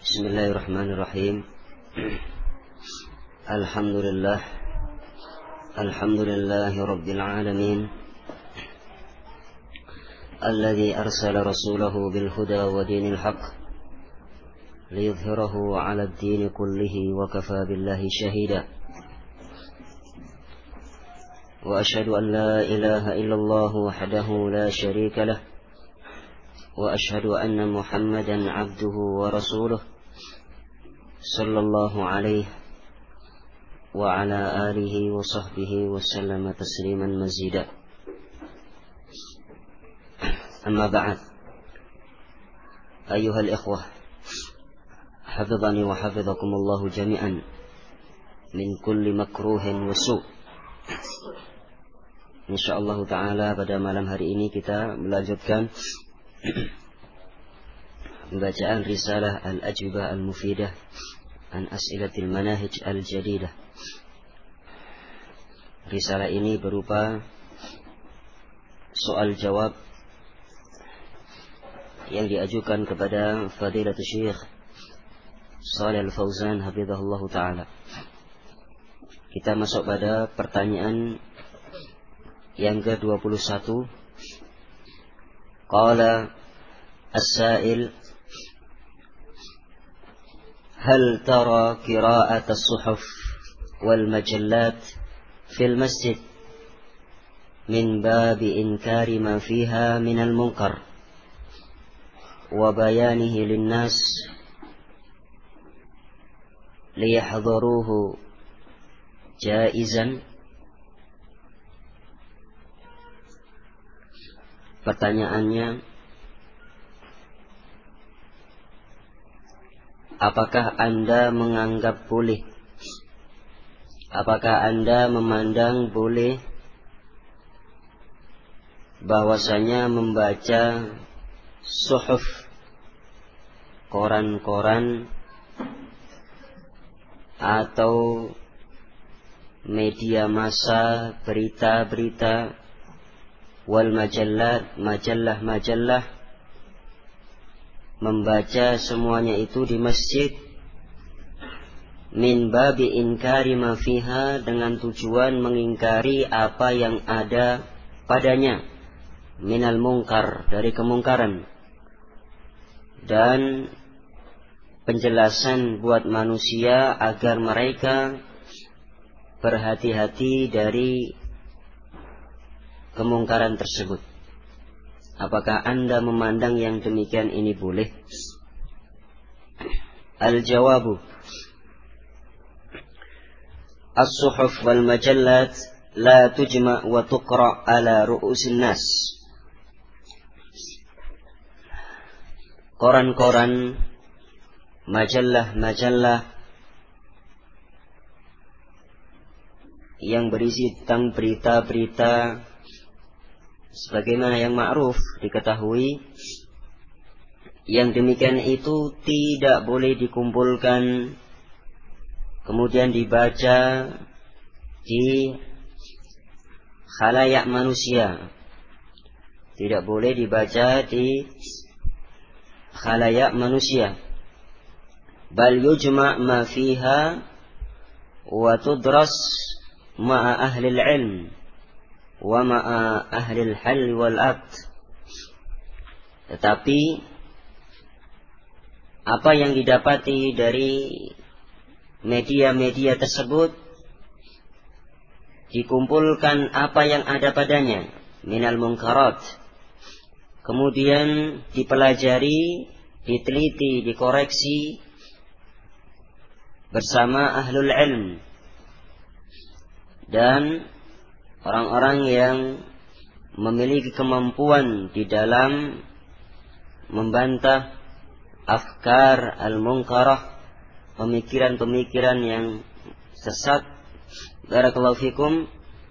Bismillahirrahmanirrahim. Alhamdulillahi rabbil alamin, alladzi arsala rasulahu bil huda wa dinil haqq liyudhhirahu 'ala ad-din kullihi wa kafa billahi shahida. Wa asyhadu an la ilaha illallah wahdahu la syarika lah, wa asyhadu anna Muhammadan 'abduhu wa rasuluh sallallahu alaihi wa ala alihi wa sahbihi wa sallama tasliman mazida. Amma ba'd. Ayyuhal ikhwah, hafizani wa hafizakumullahu jami'an min kulli makruhin wa su'. Insyaallah ta'ala pada malam hari ini kita melanjutkan pembacaan risalah Al-Ajwibah Al-Mufidah an As'ilatil Manahij Al-Jadidah. Risalah ini berupa soal jawab yang diajukan kepada Fadilatul Syekh Shalih Al-Fauzan hafizahullah ta'ala. Kita masuk pada pertanyaan yang ke-21. Qala as-sa'il, hal tara qira'at as-suhuf wal majallat fil masjid min babi inkari ma fiha min al-munkar wa bayanihi lin-nas liyahdharuhu jaizan? Pertanyaannya, apakah Anda menganggap boleh, apakah Anda memandang boleh bahwasanya membaca suhuf, koran-koran atau media massa, berita-berita, wal majallat, majallah-majallah, membaca semuanya itu di masjid min babi inkari ma fiha, dengan tujuan mengingkari apa yang ada padanya, minal munkar, dari kemungkaran, dan penjelasan buat manusia agar mereka berhati-hati dari kemungkaran tersebut. Apakah Anda memandang yang demikian ini boleh? Al-jawabu, as-suhuf wal majallat la tujma' wa tuqra' ala ru'usin nas. Koran-koran, majallah-majallah yang berisi tentang berita-berita sebagaimana yang ma'ruf diketahui, yang demikian itu tidak boleh dikumpulkan kemudian dibaca di khalayak manusia, tidak boleh dibaca di khalayak manusia. Bal yujma' ma fiha wa tudras ma'a ahli al-ilm wa ma'a ahlil hal wal aqd. Tetapi apa yang didapati dari media-media tersebut dikumpulkan apa yang ada padanya minal munkarat, kemudian dipelajari, diteliti, dikoreksi bersama ahlul ilm dan orang-orang yang memiliki kemampuan di dalam membantah afkar al-munkarah, pemikiran-pemikiran yang sesat. Barakallahu fikum.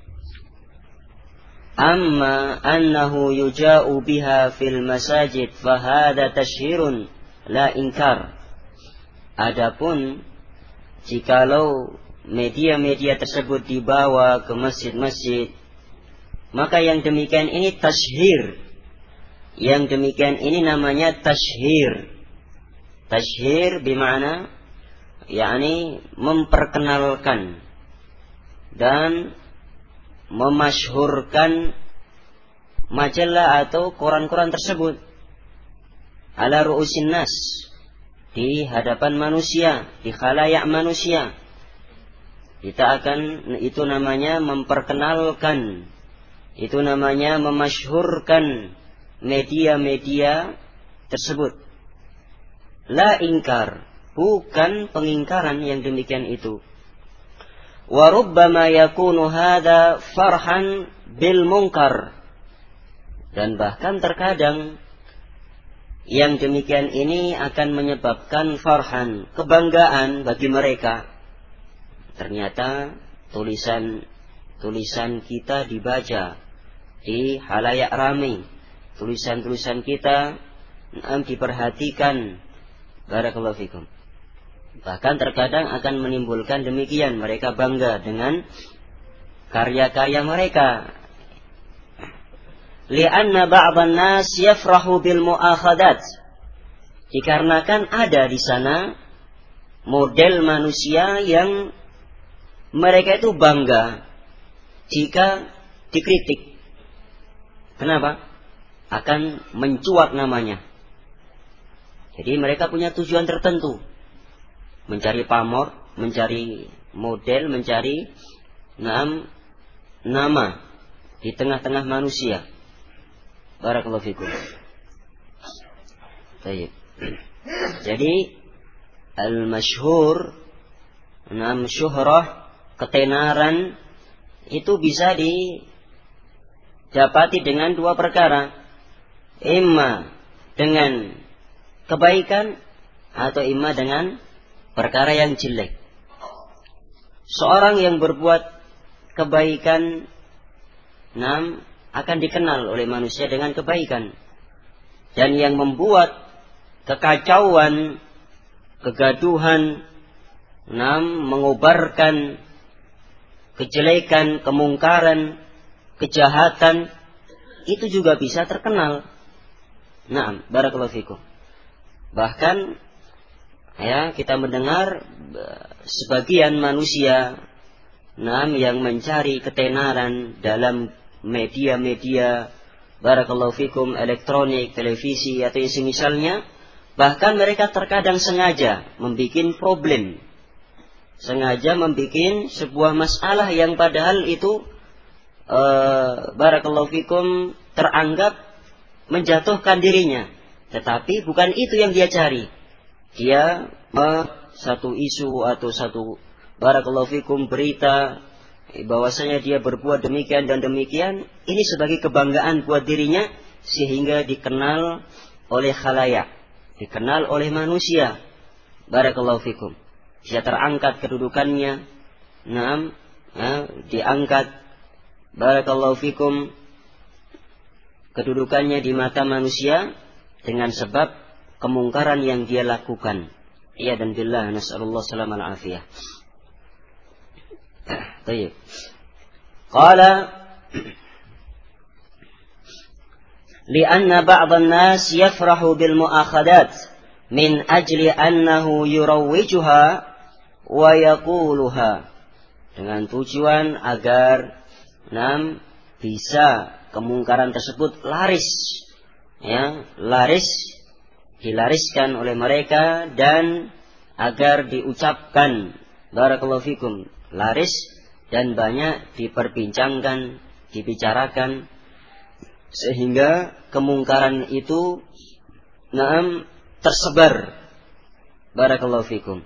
Amma annahu yuja'u biha fil masajid fahada tashhirun la inkar. Adapun jikalau media-media tersebut dibawa ke masjid-masjid, maka yang demikian ini tashhir. Yang demikian ini namanya tashhir. Tashhir bima'na yakni memperkenalkan dan memasyhurkan majalah atau koran-koran tersebut ala ru'usin nas, di hadapan manusia, di khalayak manusia. Kita akan, itu namanya memperkenalkan, itu namanya memasyhurkan media-media tersebut. La ingkar, bukan pengingkaran yang demikian itu. Wa rubbama yakunu hadha farhan bil munkar, dan bahkan terkadang yang demikian ini akan menyebabkan farhan, kebanggaan bagi mereka. Ternyata tulisan kita dibaca di halayak ramai, tulisan-tulisan kita diperhatikan. Barakallahu fikum. Bahkan terkadang akan menimbulkan demikian, mereka bangga dengan karya-karya mereka. Li'anna ba'dhan nas yafrahu bil mu'akhadat, dikarenakan ada di sana model manusia yang mereka itu bangga jika dikritik. Kenapa? Akan mencuat namanya. Jadi mereka punya tujuan tertentu, mencari pamor, mencari model, mencari nama di tengah-tengah manusia. Barakallahu fikum. Baik. Jadi al-masyhur, syuhrah, ketenaran itu bisa didapati dengan dua perkara. Imma dengan kebaikan atau imma dengan perkara yang jelek. Seorang yang berbuat kebaikan akan dikenal oleh manusia dengan kebaikan. Dan yang membuat kekacauan, kegaduhan, mengobarkan kejelekan, kemungkaran, kejahatan, itu juga bisa terkenal. Barakallahu fikum. Bahkan ya, kita mendengar sebagian manusia yang mencari ketenaran dalam media-media, barakallahu fikum, elektronik, televisi atau semisalnya, bahkan mereka terkadang sengaja membuat problem, sengaja membuat sebuah masalah yang padahal itu barakallahu fikum teranggap menjatuhkan dirinya, tetapi bukan itu yang dia cari. Dia satu isu atau satu barakallahu fikum berita bahwasanya dia berbuat demikian dan demikian, ini sebagai kebanggaan buat dirinya, sehingga dikenal oleh khalayak, dikenal oleh manusia. Barakallahu fikum. Dia terangkat kedudukannya, diangkat barakallahu fikum kedudukannya di mata manusia dengan sebab kemungkaran yang dia lakukan. Iya dan billah, nasallallahu salam al-afiyah. Baik. Qala li'anna ba'dhan nas yafrahu bil mu'akhadat min ajli annahu yurawwijuha wa yaquluha, dengan tujuan agar bisa kemungkaran tersebut laris, ya, dilariskan oleh mereka, dan agar diucapkan, barakallahu fikum, laris dan banyak diperbincangkan, dibicarakan, sehingga kemungkaran itu tersebar. Barakallahu fikum.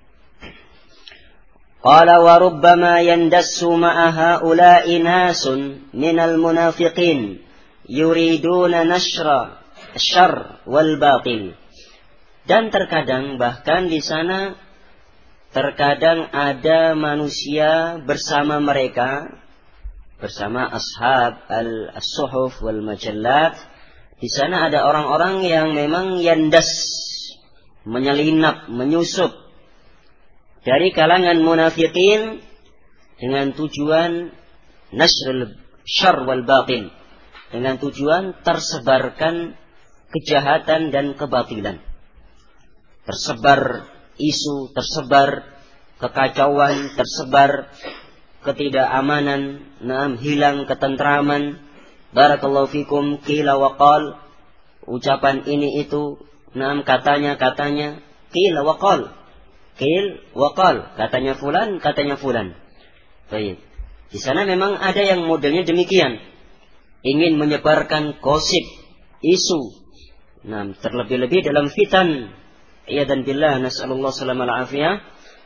Qala wa rubbama yandassu ma'a ha'ula'i nasun minal munafiqin yuriduna nashra syarr wal batil. Dan terkadang bahkan di sana terkadang ada manusia bersama mereka, bersama ashab al-suhuf wal majallat. Di sana ada orang-orang yang memang yandas, menyelinap, menyusup dari kalangan munafikin dengan tujuan nasrul syarr wal batil, dengan tujuan tersebarkan kejahatan dan kebatilan. tersebar isu, tersebar kekacauan, tersebar ketidakamanan, hilang ketentraman. Barakallahu fikum, qila wa qal, ucapan ini itu, katanya, qila wa qal, qil wa qal, katanya fulan. Baik. Di sana memang ada yang modelnya demikian, ingin menyebarkan gosip, isu. Terlebih-lebih dalam fitan. Iyadan billah, nas'alullah salamal afiyah.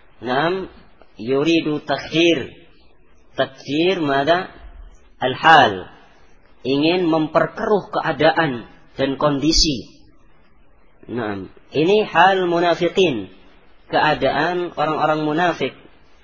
Yuridu takdir mada al-hal, ingin memperkeruh keadaan dan kondisi. Ini hal munafikin, keadaan orang-orang munafik.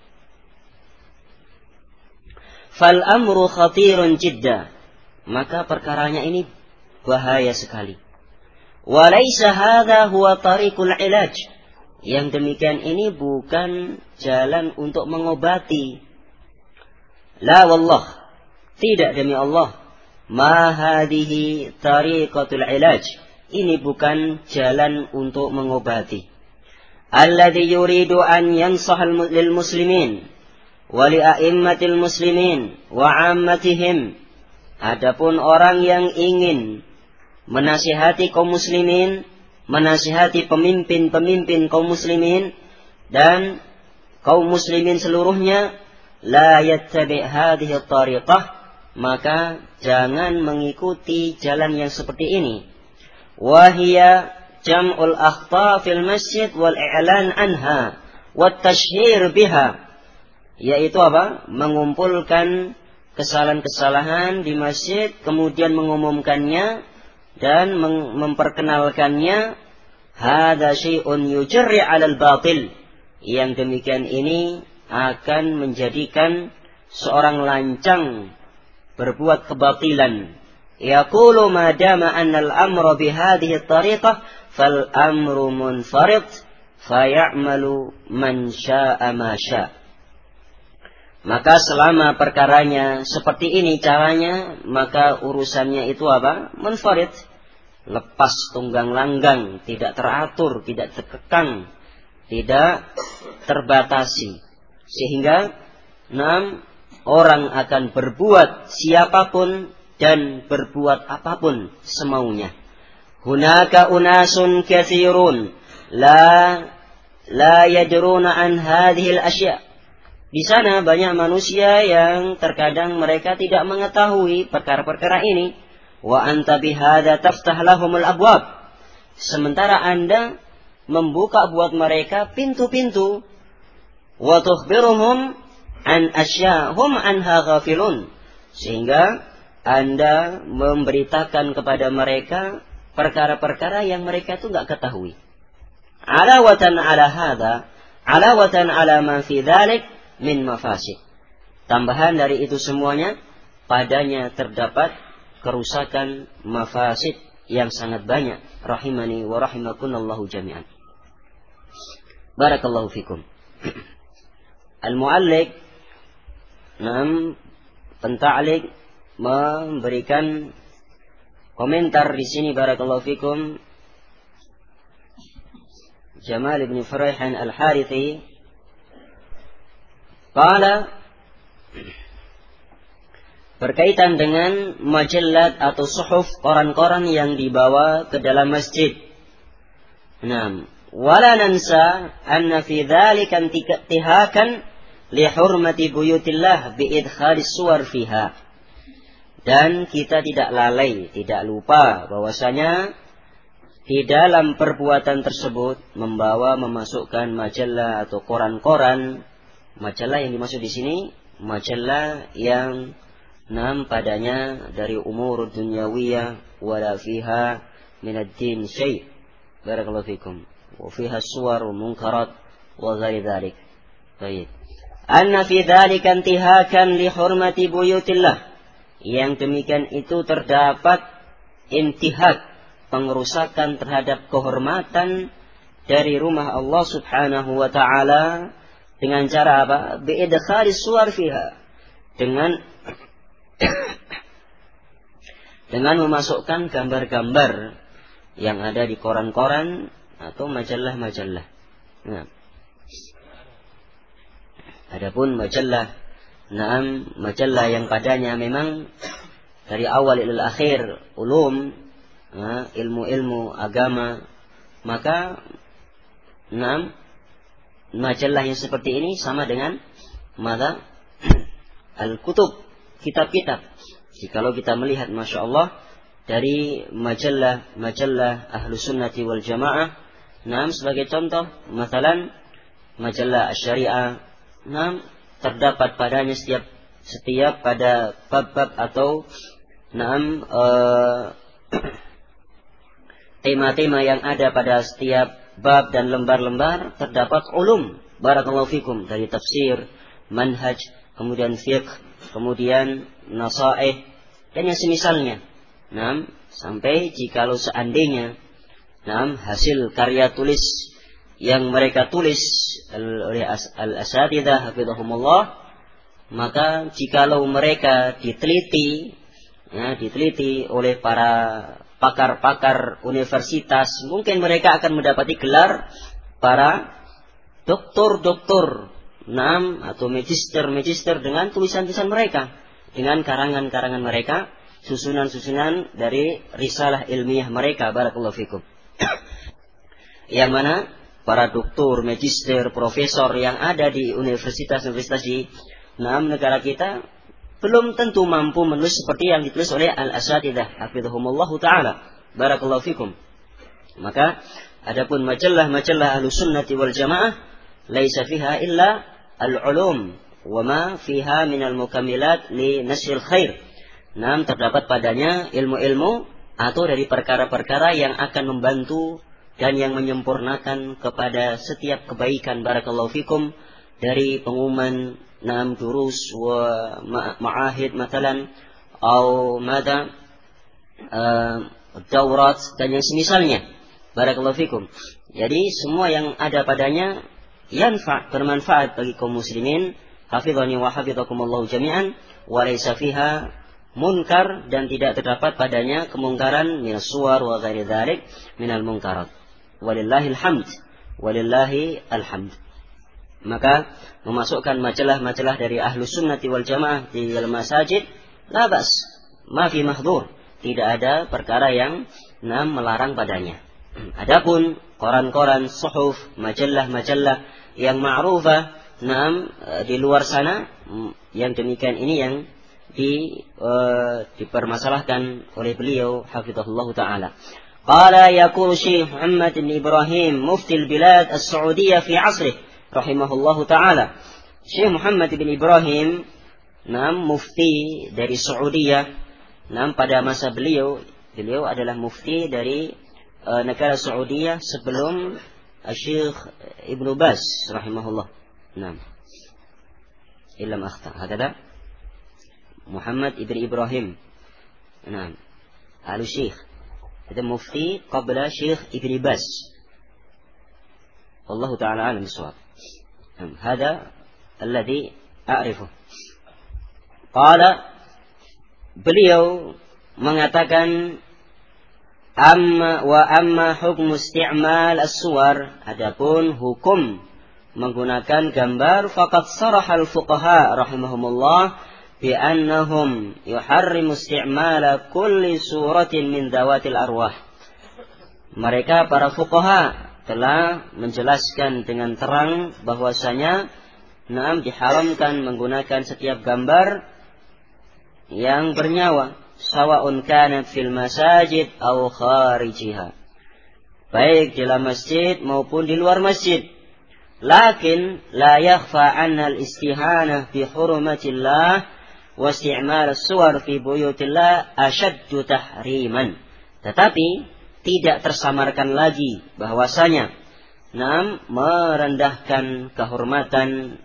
Fal amru khatirun jidda, maka perkaranya ini bahaya sekali. Walaysa hadha huwa tariqul ilaj, yang demikian ini bukan jalan untuk mengobati. La wallah, tidak demi Allah, ma hadhihi tariqatul ilaj, ini bukan jalan untuk mengobati. Alladhi yuridu an yansahal lil muslimin wa li a'immatil muslimin wa 'ammatihim. Adapun orang yang ingin menasihati kaum muslimin, menasihati pemimpin-pemimpin kaum muslimin dan kaum muslimin seluruhnya, la yattabi' hadhihi tariqah, maka jangan mengikuti jalan yang seperti ini. Wahia jam'ul akhta fil masjid wal i'lan anha wat tashhir biha, yaitu apa? Mengumpulkan kesalahan-kesalahan di masjid, kemudian mengumumkannya dan memperkenalkannya. Hadza syai'un yujri 'alal batil, yang demikian ini akan menjadikan seorang lancang berbuat kebatilan. Yaqulu ma dama anna al-amra bi hadhihi at-tariqah fal amru munfarid fayamalu man syaa'a ma syaa'. Maka selama perkaranya seperti ini caranya, maka urusannya itu apa? Munfarid, lepas tunggang langgang, tidak teratur, tidak terkekang, tidak terbatasi. Sehingga orang akan berbuat siapapun dan berbuat apapun semaunya. Hunaka unasun katsirun la yadruna an hadhil asya'. Di sana banyak manusia yang terkadang mereka tidak mengetahui perkara-perkara ini. Wa anta bihadza taftah lahumul abwab. Sementara Anda membuka buat mereka pintu-pintu. Wa tukhbiruhum an asya'hum anha ghafilun. Sehingga Anda memberitakan kepada mereka perkara-perkara yang mereka itu enggak ketahui. Alawatan ala hadza, alawatan ala ma fi dzalik min mafasid. Tambahan dari itu semuanya, padanya terdapat kerusakan mafasid yang sangat banyak. Rahimani wa rahimakunallahu jami'an. Barakallahu fikum. Al-mu'alliq, penta'liq, memberikan komentar di sini. Barakallahu fikum. Jamal ibn Furaihan al-Harithi qala, berkaitan dengan majallat atau suhuf, koran-koran yang dibawa ke dalam masjid. Wala nansa anna fi dzalika intihakan li hurmati buyutillah bi idkhalis suwar fiha. Dan kita tidak lalai, tidak lupa bahwasanya di dalam perbuatan tersebut memasukkan majalah atau koran-koran. Majalah yang dimaksud di sini majalah yang padanya dari umur dunyawiyah, wala fiha min ad-din syai'. Barakallahu fikum. Wa fiha suwar munkarat wa ghairi dzalik. Baik. Anna fi dzalika intihakan li hurmati buyutillah. Yang demikian itu terdapat intihak, pengerusakan terhadap kehormatan dari rumah Allah Subhanahu wa taala. Dengan cara apa? Bi'idkhalis suwar fiha. Dengan memasukkan gambar-gambar yang ada di koran-koran atau majalah-majalah. Nah. Adapun majalah yang padanya memang dari awal ila akhir ulum, ilmu-ilmu agama, maka majalah yang seperti ini sama dengan al-kutub, kitab-kitab. Jikalau kita melihat, masya Allah, dari majalah Ahlus Sunnati wal Jamaah, sebagai contoh, masalan majalah Asy-Syariah, terdapat padanya setiap pada bab-bab atau tema-tema yang ada pada setiap bab dan lembar-lembar, terdapat ulum, barakallahu fikum, dari tafsir, manhaj, kemudian fiqh, kemudian nasaih, dan yang semisalnya. Sampai jikalau seandainya hasil karya tulis yang mereka tulis oleh al-asatidzah hafizahumullah, maka jikalau mereka diteliti oleh para pakar-pakar universitas, mungkin mereka akan mendapati gelar para doktor atau magister dengan tulisan-tulisan mereka, dengan karangan-karangan mereka, susunan-susunan dari risalah ilmiah mereka, barakallahu fikum. Yang mana para doktor, magister, profesor yang ada di universitas-universitas di negara kita belum tentu mampu menulis seperti yang ditulis oleh al-asatidzah hafizahumullahu taala, barakallahu fikum. Maka adapun majalah Ahlus Sunnati wal Jamaah laisa fiha illa al-ulum wa ma fiha minal mukammilat li nashril khair. Terdapat padanya ilmu-ilmu atau dari perkara-perkara yang akan membantu dan yang menyempurnakan kepada setiap kebaikan, barakallahu fikum, dari pengumuman durus wa ma'ahid matalan atau daurat dan yang semisalnya, barakallahu fikum. Jadi semua yang ada padanya bermanfaat bagi kaum muslimin, hafizani wa hafizakumullahu jami'an, wa laysa fiha munkar, dan tidak terdapat padanya kemungkaran minas suwar wa ghairi dzalik minal munkarat. Walillahil hamd. Maka memasukkan majalah-majalah dari Ahlus Sunnati wal Jamaah di dalam masajid, la bas, ma fi mahdhur, tidak ada perkara yang melarang padanya. Adapun koran-koran, suhuf, majalah-majalah yang ma'rufah di luar sana, yang demikian ini yang dipermasalahkan oleh beliau hafizahullah taala. Qala yaqulu Syekh Muhammad bin Ibrahim mufti al-bilad as-Saudiyah fi 'asrih rahimahullahu taala. Syekh Muhammad bin Ibrahim mufti dari Saudiyah, pada masa beliau adalah mufti dari negara Saudiyah sebelum Syekh Ibnu Baz rahimahullah. Illam akhta hakada Muhammad ibn Ibrahim al-Syekh, itu mufti qabla Syekh Ibn Baz. Wallahu ta'ala alam bisawab. Hada alladhi a'rifu. Qala, beliau mengatakan, amma hukmu isti'mal as-suwar, adapun hukum menggunakan gambar, faqad saraha al-fuqaha rahimahumullah bi'annahum yuharrimu isti'mala kulli suratin min dawatil arwah. Mereka para fuqaha telah menjelaskan dengan terang bahwasanya diharamkan menggunakan setiap gambar yang bernyawa, sawa'un kanat fil masajid aw kharijiha, baik di dalam masjid maupun di luar masjid. Lakin la yakhfa anna al-istihanah bi hurumatillah wa isti'mal as-suwar fi buyutillah ashaddu tahriman. Tetapi tidak tersamarkan lagi bahwasanya merendahkan kehormatan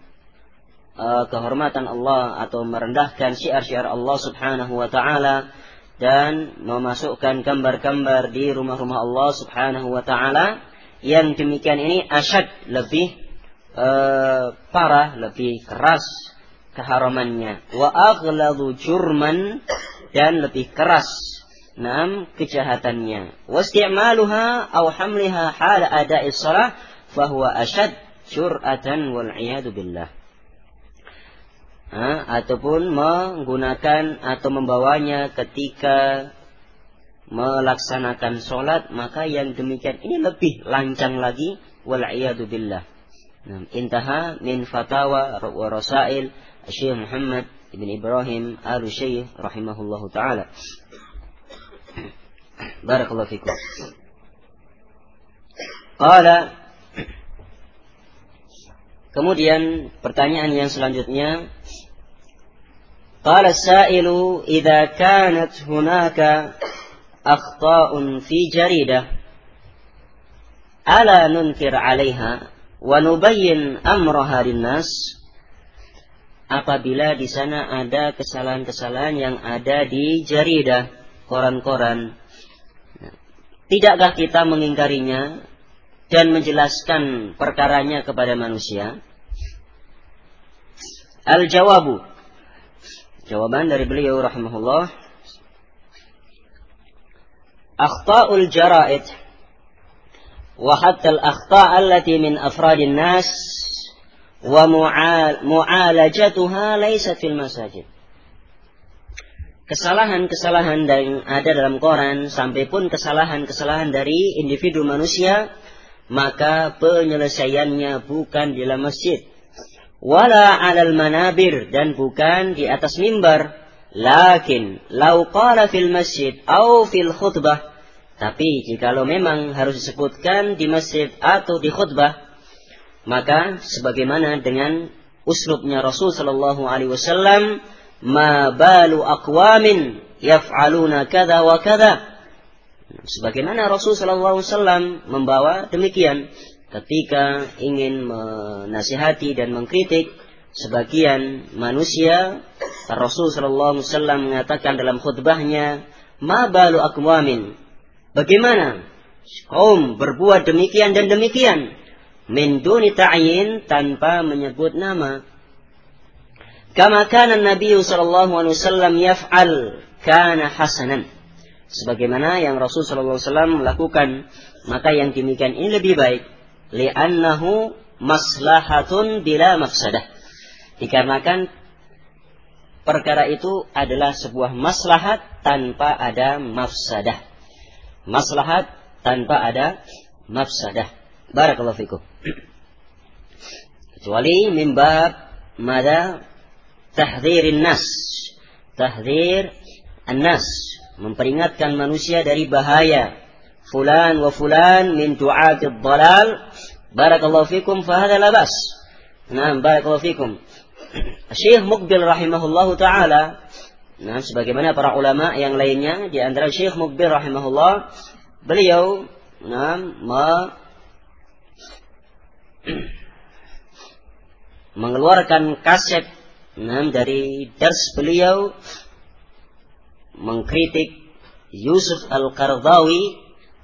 Allah atau merendahkan syiar-syiar Allah Subhanahu wa taala dan memasukkan gambar-gambar di rumah-rumah Allah Subhanahu wa taala, yang demikian ini asyad, lebih parah, lebih keras keharamannya, wa aghladu jurman, dan lebih keras kejahatannya. Wasti'maluha aw hamliha hala ada'is shalah fahuwa asyad syur'atan wal iyadu billah. Ataupun menggunakan atau membawanya ketika melaksanakan sholat, maka yang demikian ini lebih lancang lagi, wal iyadu billah. Intaha min fatawa wa rasail Syekh Muhammad ibn Ibrahim al-Syekh rahimahullahu ta'ala. Barakallahu fikum. Qala, kemudian pertanyaan yang selanjutnya, qala as-sa'ilu idza kanat hunaka akhta'un fi jaridah ala nunkir 'alaiha wa nubayyin amraha linnas. Apabila di sana ada kesalahan-kesalahan yang ada di jaridah, koran-koran, tidakkah kita mengingkarinya dan menjelaskan perkaranya kepada manusia? Al-jawabu, jawaban dari beliau rahimahullah, akhta'ul jara'id wa hatta al-akhta' allati min afradin nas wa mu'alajatuha laysat fil masajid. Kesalahan-kesalahan yang ada dalam koran, sampai pun kesalahan-kesalahan dari individu manusia, maka penyelesaiannya bukan di dalam masjid, wala 'alal manabir, dan bukan di atas mimbar. Lakin law qala fil masjid au fil khutbah, tapi jikalau memang harus disebutkan di masjid atau di khutbah, maka sebagaimana dengan uslubnya Rasul sallallahu alaihi wasallam, ma balu aqwamin yaf'aluna kadza wa kadza. Sebagaimana Rasul sallallahu alaihi wasallam membawa demikian ketika ingin menasihati dan mengkritik sebagian manusia, Rasul sallallahu alaihi wasallam mengatakan dalam khutbahnya, ma balu aqwamin, bagaimana kaum berbuat demikian dan demikian, min duni ta'yin, tanpa menyebut nama. Kama kana Nabi sallallahu alaihi wasallam yaf'al kana hasanan, sebagaimana yang Rasul sallallahu alaihi wasallam melakukan, maka yang demikian ini lebih baik. Li'annahu maslahatun bila mafsadah, dikarenakan perkara itu adalah sebuah maslahat tanpa ada mafsadah. Maslahat tanpa ada mafsadah. Barakallahu fikum. Kecuali mimbab mada tahdhirin nas, tahdhir an-nas, memperingatkan manusia dari bahaya fulan wa fulan min du'atid dhalal. Barakallahu fikum, fa hadha la bas. Naam, barakallahu fikum. Syekh Muqbil rahimahullahu taala, nah sebagaimana para ulama yang lainnya, di antara Syekh Muqbil rahimahullah, beliau mengeluarkan kaset dari dars beliau mengkritik Yusuf Al-Qaradawi,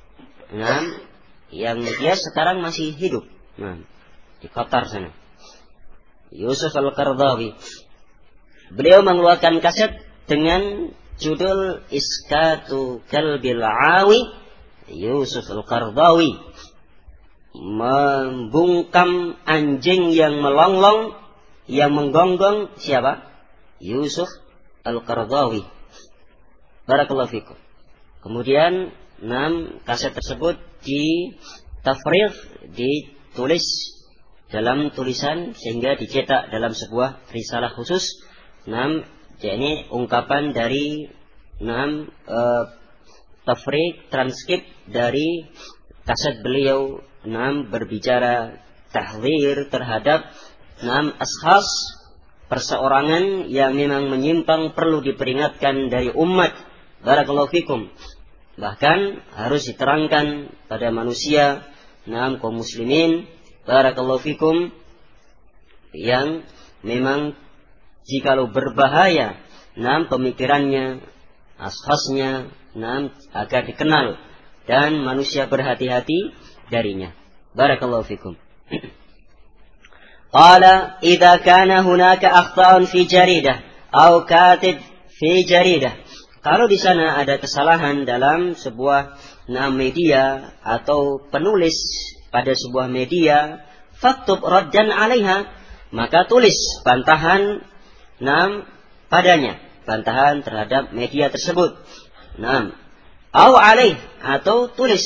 yang dia sekarang masih hidup di Qatar sana. Yusuf Al-Qaradawi, beliau mengeluarkan kaset dengan judul Iskatu Kalbil Awi Yusuf Al-Qaradawi, membungkam anjing yang melonglong, yang menggonggong. Siapa? Yusuf Al-Qaradawi. Barakallahu fikum. Kemudian kaset tersebut ditafrigh, ditulis dalam tulisan sehingga dicetak dalam sebuah risalah khusus. Ini ungkapan dari tafrigh, transkrip dari kaset beliau berbicara tahdzir terhadap ashas, perseorangan yang memang menyimpang, perlu diperingatkan dari umat. Barakallahu fikum. Bahkan harus diterangkan pada manusia, kaum muslimin, barakallahu fikum, yang memang jikalau berbahaya pemikirannya, ashasnya, agar dikenal dan manusia berhati-hati darinya. Barakallahu fikum. Qala idza kana hunaka akhta'un fi jaridah aw katib fi jaridah Kalau di sana ada kesalahan dalam sebuah media atau penulis pada sebuah media, faktub raddan 'alaiha, maka tulis bantahan padanya, bantahan terhadap media tersebut. Au 'alaih, atau tulis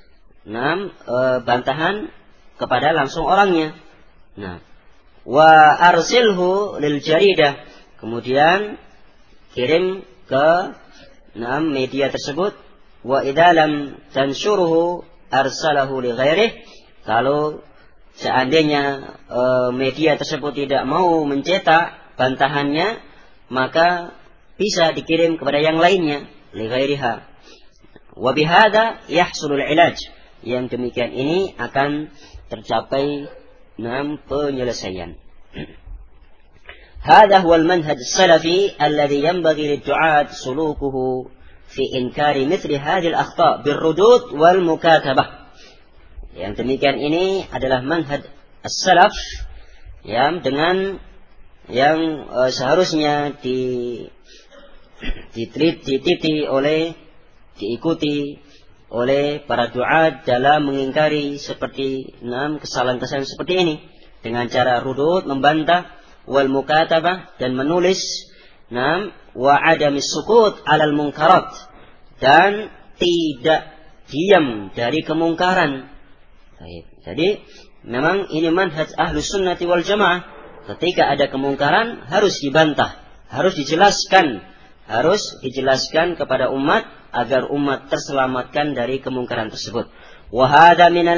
bantahan kepada langsung orangnya. Wa arsilhu lil jaridah, kemudian kirim ke media tersebut. Wa idza lam tansyuruhu arsalahu li ghairihi, kalau seandainya media tersebut tidak mau mencetak bantahannya, maka bisa dikirim kepada yang lainnya, li ghairiha. Wa bihadza yahsulul ilaj, yang demikian ini akan tercapai penyelesaian. Hadha huwa al-manhaj as-salafi alladhi yanbaghi lid-du'at sulukuhu fi inkari mithli hadhihi al-akhta' bir-rudud wal mukatabah. Yang demikian ini adalah manhaj as-salaf yang dengan yang seharusnya diikuti oleh para du'at dalam mengingkari seperti kesalahan-kesalahan seperti ini dengan cara rudud, membantah, wal mukatabah, dan menulis, wa adamis sukut alal munkarat, dan tidak diam dari kemungkaran. Jadi memang ini manhaj ahlus sunnati wal jamaah. Ketika ada kemungkaran harus dibantah, harus dijelaskan kepada umat agar umat terselamatkan dari kemungkaran tersebut. Wa hadha minal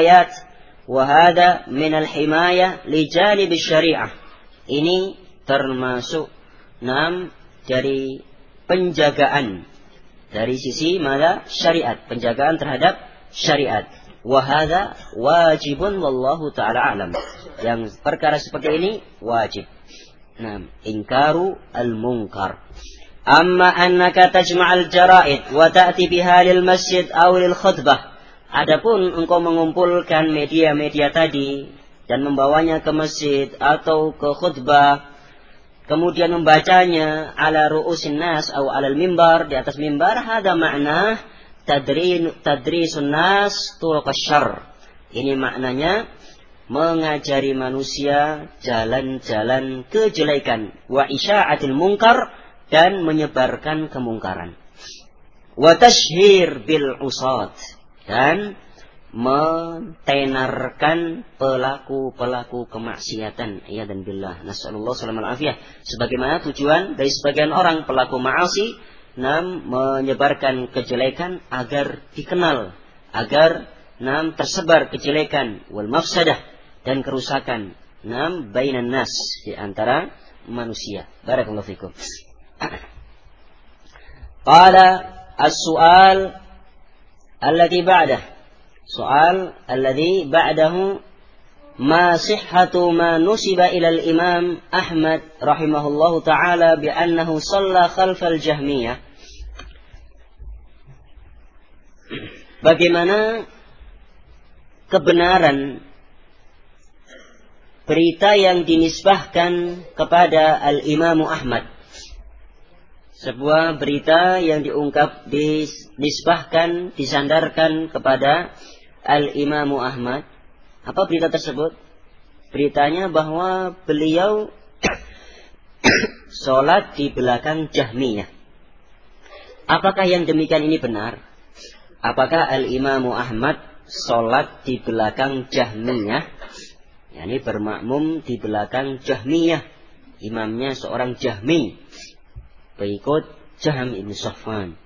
himayah li janib syariah. Ini termasuk dari penjagaan dari sisi syariat, penjagaan terhadap syariat. Wa hadha wajibun wallahu ta'ala a'lam. Yang perkara seperti ini wajib. Ingkaru al-munkar. Amma annaka tajma'al jara'id wa ta'ti biha lil masjid aw lil khutbah. Adapun engkau mengumpulkan media-media tadi dan membawanya ke masjid atau ke khutbah, kemudian membacanya ala ru'usin nas atau alal mimbar, di atas mimbar, hada makna tadrisun nas turuq asyarr. Ini maknanya mengajari manusia jalan-jalan kejelekan, wa isya'atil munkar, dan menyebarkan kemungkaran, wa tashhir bil usad, dan mentenarkan pelaku-pelaku kemaksiatan. Ya dan billah, nasallallahu alaihi wasallam. Sebagaimana tujuan dari sebagian orang pelaku maasi, menyebarkan kejelekan agar dikenal, agar tersebar kejelekan, wal mafsadah, dan kerusakan, bainan nas, di antara manusia. Barakallahu fikum. Qala as-su'al alladhi ba'dah, soal alladhi ba'dahu, ma sihhatu ma nusiba ila al-imam Ahmad rahimahullahu ta'ala bi'annahu shalla khalfal jahmiyah. Bagaimana kebenaran berita yang dinisbahkan kepada Al-Imam Ahmad, sebuah berita yang dinisbahkan, disandarkan kepada Al-Imam Ahmad. Apa berita tersebut? Beritanya bahwa beliau sholat di belakang Jahmiyah. Apakah yang demikian ini benar? Apakah Al-Imam Ahmad sholat di belakang Jahmiyah? Yani bermakmum di belakang Jahmiyah. Imamnya seorang Jahmi, pengikut Jahm ibn Safwan.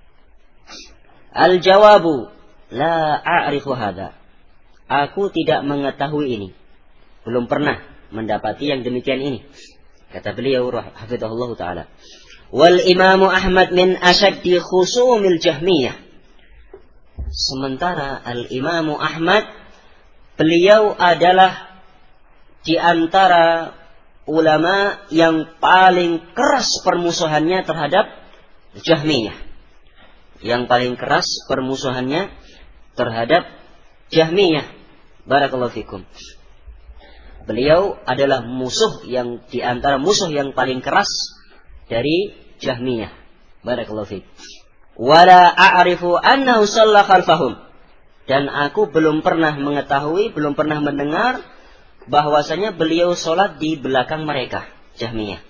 Al-jawabu la a'rifu hadha. Aku tidak mengetahui ini. Belum pernah mendapati yang demikian ini. Kata beliau hafizahullah ta'ala. Wal imamu Ahmad min asyaddi khusumil Jahmiyah. Sementara Al-Imamu Ahmad, beliau adalah di antara ulama yang paling keras permusuhannya terhadap Jahmiyah. Yang paling keras permusuhannya terhadap Jahmiyah. Barakallahu fikum. Beliau adalah musuh yang di antara musuh yang paling keras dari Jahmiyah. Barakallahu fiik. Wala a'rifu annahu shalla khalfahum. Dan aku belum pernah mengetahui, belum pernah mendengar bahwasanya beliau sholat di belakang mereka, Jahmiyah.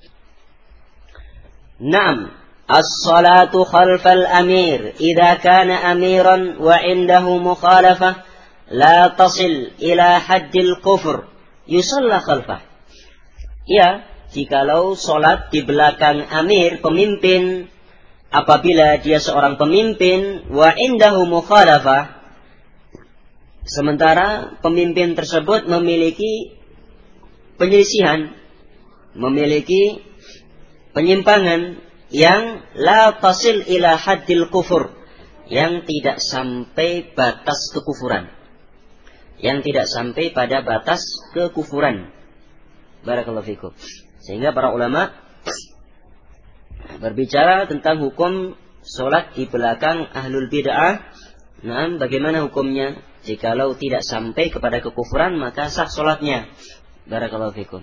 Naam, as-salatu khalfal amir idza kana amiran wa indahu mukhalafah la tasil ila haddil kufur yusalla khalfah. Ya, jikalau sholat di belakang amir, pemimpin, apabila dia seorang pemimpin, wa indahu mukhalafah, sementara pemimpin tersebut memiliki penyelisihan, memiliki penyimpangan yang la tasil ila haddil kufur, yang tidak sampai batas kekufuran, yang tidak sampai pada batas kekufuran. Barakallahu fikum. Sehingga para ulama berbicara tentang hukum sholat di belakang ahlul bid'ah. Nah, bagaimana hukumnya? Jikalau tidak sampai kepada kekufuran, maka sah sholatnya. Barakallahu fikum.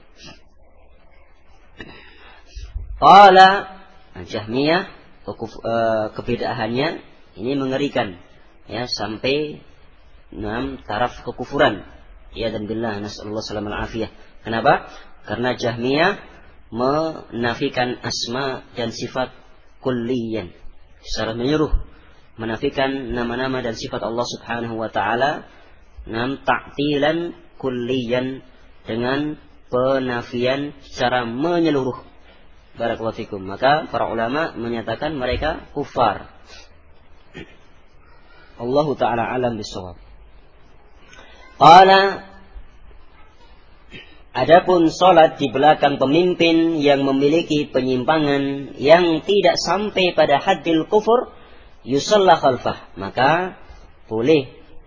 Qala Jahmiyah, kebid'ahannya ini mengerikan, ya, sampai taraf kekufuran. Ya dan billah, nasallallahu salamul afiyah. Kenapa? Karena Jahmiyah menafikan asma dan sifat kulliyan, secara menyeluruh, menafikan nama-nama dan sifat Allah Subhanahu wa taala, ta'tilan kulliyan, dengan penafian secara menyeluruh. Barakallahu fikum. Maka para ulama menyatakan mereka kufar. Allahu taala alam bisawab. Qala, adapun salat di belakang pemimpin yang memiliki penyimpangan yang tidak sampai pada haddil kufur, yusalla khalfah, maka boleh,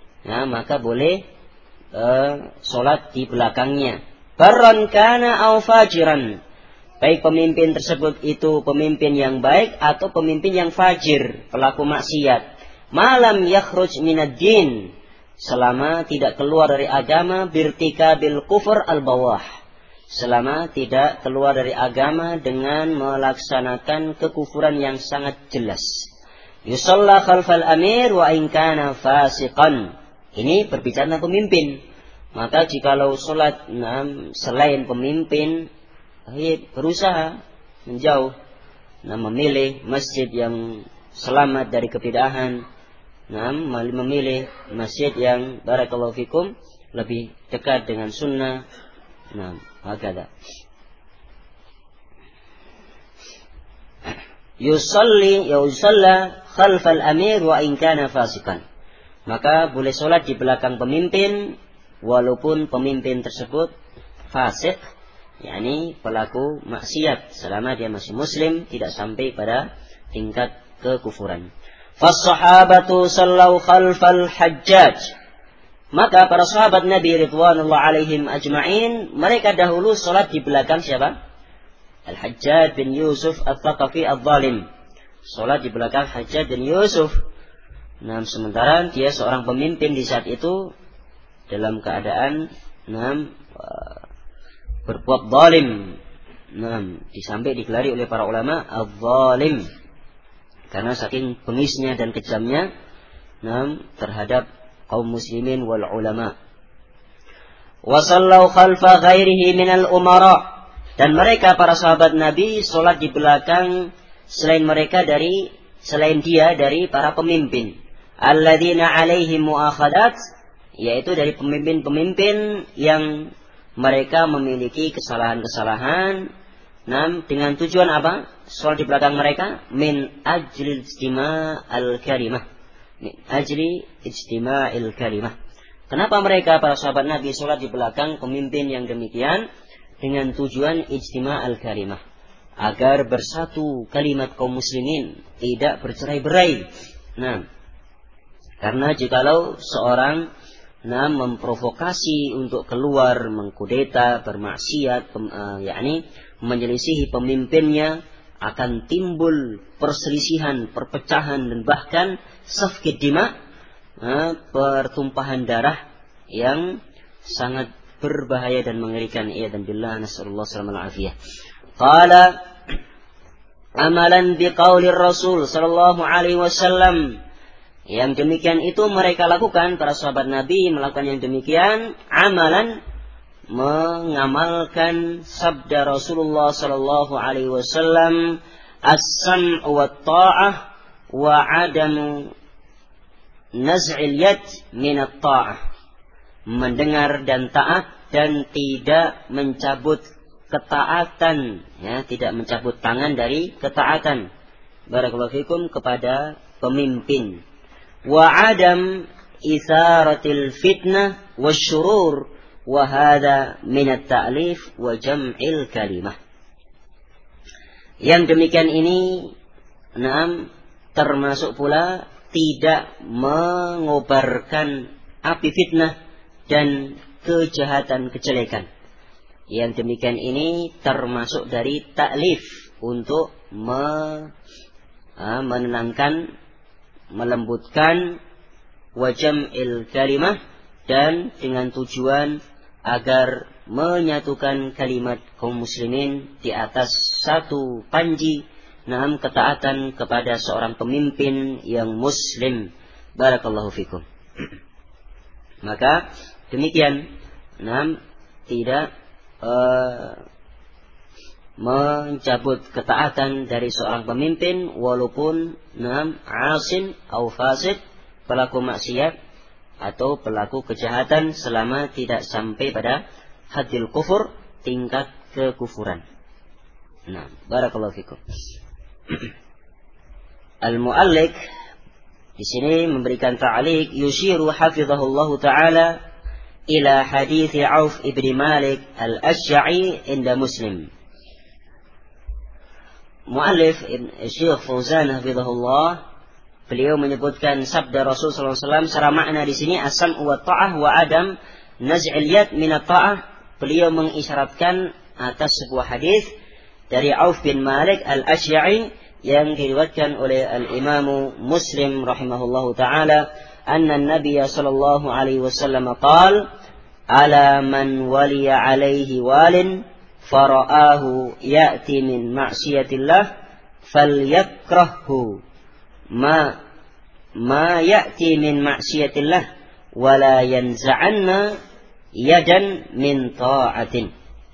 salat di belakangnya. Barran kana aw fajiran, baik pemimpin tersebut itu pemimpin yang baik atau pemimpin yang fajir, pelaku maksiat. Malam yakhruj minad din, selama tidak keluar dari agama, birtikabil kufur al-bawah, selama tidak keluar dari agama dengan melaksanakan kekufuran yang sangat jelas. Yusalla khalfal amir wa in kana fasiqan. Ini berbicara tentang pemimpin. Maka jikalau salat selain pemimpin, berusaha menjauh, memilih masjid yang selamat dari kebid'ahan, memilih masjid yang barakallahu fikum lebih dekat dengan sunnah. Hakada. Yusalla khalfal amir wa in kana fasikan. Maka boleh sholat di belakang pemimpin walaupun pemimpin tersebut fasik, yakni pelaku maksiat, selama dia masih muslim, tidak sampai pada tingkat kekufuran. Fas-sahabatu sallau khalfal Hajjaj. Maka para sahabat Nabi ridwanullah alaihim ajma'in, mereka dahulu salat di belakang siapa? Al-Hajjaj bin Yusuf Al-Thaqafi Al-Zalim. Salat di belakang Hajjaj bin Yusuf. Sementara dia seorang pemimpin di saat itu dalam keadaan berbuat zalim. Sampai digelari oleh para ulama Al-Zalim, karena saking bengisnya dan kejamnya terhadap kaum muslimin wal ulama. Wa sallau khalfa ghairihi minal umara, dan mereka para sahabat Nabi salat di belakang selain dia dari para pemimpin. Alladzina alaihim muakhadat, yaitu dari pemimpin-pemimpin yang mereka memiliki kesalahan-kesalahan. Dengan tujuan apa? Salat di belakang mereka min ajli ijtima'il kalimah. Min ajli ijtima'il kalimah. Kenapa mereka para sahabat Nabi salat di belakang pemimpin yang demikian? Dengan tujuan ijtima'il kalimah, agar bersatu kalimat kaum muslimin, tidak bercerai-berai. Karena jikalau seorang memprovokasi untuk keluar, mengkudeta, bermaksiat, yakni menyelisihi pemimpinnya, akan timbul perselisihan, perpecahan, dan bahkan safkid dima, pertumpahan darah yang sangat berbahaya dan mengerikan. Dan billah nasallallahu alaihi wasallam. Qala amalan biqaulir Rasul sallallahu alaihi wasallam. Yang demikian itu mereka lakukan, para sahabat Nabi melakukan yang demikian, amalan mengamalkan sabda Rasulullah sallallahu alaihi wasallam, as-sam'u wat ta'ah wa 'adamu naz'il yad min at-ta'ah. Mendengar dan taat dan tidak mencabut ketaatan, ya, tidak mencabut tangan dari ketaatan. Barakallahu fikum, kepada pemimpin. Wa 'adam isaratil fitnah wasyurur wa hadza min at-ta'lif wa jam'il kalimah. Yang demikian ini termasuk pula tidak mengobarkan api fitnah dan kejahatan kejelekan. Yang demikian ini termasuk dari ta'lif, untuk menenangkan, melembutkan, wa jam'il kalimah, dan dengan tujuan agar menyatukan kalimat kaum muslimin di atas satu panji, ketaatan kepada seorang pemimpin yang muslim. Barakallahu fikum. Maka demikian, tidak mencabut ketaatan dari seorang pemimpin walaupun asin atau fasid, pelaku maksiat atau pelaku kejahatan, selama tidak sampai pada haddil kufur, tingkat kekufuran. Barakallahu fikum. Al-mu'allik di sini memberikan ta'liq, yushiru hafizahullahu taala ila hadits Auf ibn Malik al-Ashja'i inda Muslim. Mu'allif Syekh Fauzan hafizahullah, beliau menyebutkan sabda Rasul sallallahu alaihi wasallam secara makna di sini, as-sam'u wa ta'ah wa adam naz'il yad min at-ta'ah. Beliau mengisyaratkan atas sebuah hadis dari Auf bin Malik al-Ashja'i yang diriwayatkan oleh al-Imam Muslim rahimahullahu taala, anna an-nabiy sallallahu alaihi wasallam qaal, ala man waliya alaihi walin fara'ahu ya'ti min ma'siyatillah falyakrahhu ma ya'ti min ma'siyatillah wa la yanza'anna yadan min ta'atin.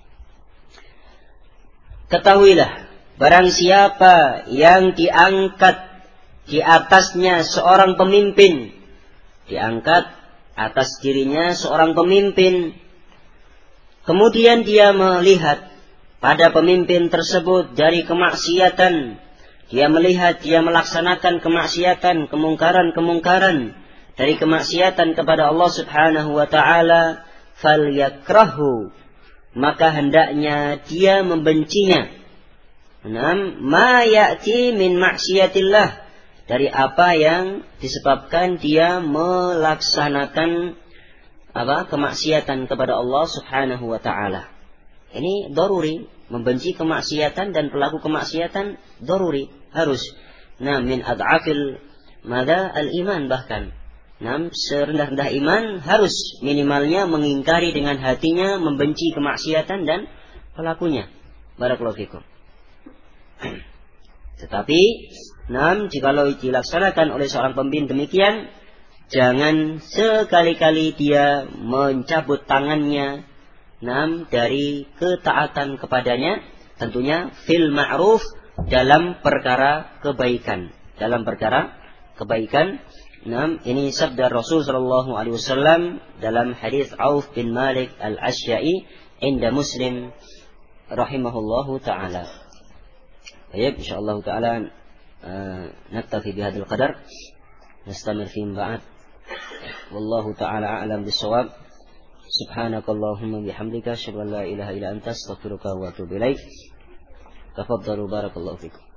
Ketahuilah, barang siapa yang diangkat di atasnya seorang pemimpin, diangkat atas dirinya seorang pemimpin, kemudian dia melihat pada pemimpin tersebut dari kemaksiatan, dia melihat dia melaksanakan kemaksiatan, kemungkaran dari kemaksiatan kepada Allah Subhanahu wa taala, falyakrahu, maka hendaknya dia membencinya. Ma ya'ti min maksiatillah, dari apa yang disebabkan dia melaksanakan kemaksiatan kepada Allah Subhanahu wa taala. Ini daruri, membenci kemaksiatan dan pelaku kemaksiatan daruri, harus. Min ad'afil al-iman, bahkan serendah-rendah iman harus minimalnya mengingkari dengan hatinya, membenci kemaksiatan dan pelakunya. Barakallahu fikum. Tetapi jikalau dilaksanakan oleh seorang pemimpin demikian, jangan sekali-kali dia mencabut tangannya dari ketaatan kepadanya, tentunya fil ma'ruf, dalam perkara kebaikan, ini sabda Rasul sallallahu alaihi wasallam dalam hadis Auf bin Malik al-Ashja'i inda Muslim rahimahullahu taala. Baik, insyaallah taala naktafi bihadzal qadar, nastamir fi ba'd. Wallahu taala a'lam bis-shawab. Subhanakallahumma bihamdika asyhadu an la ilaha illa anta astaghfiruka wa atubu ilaik. Tafaddalu, barakallahu fikum.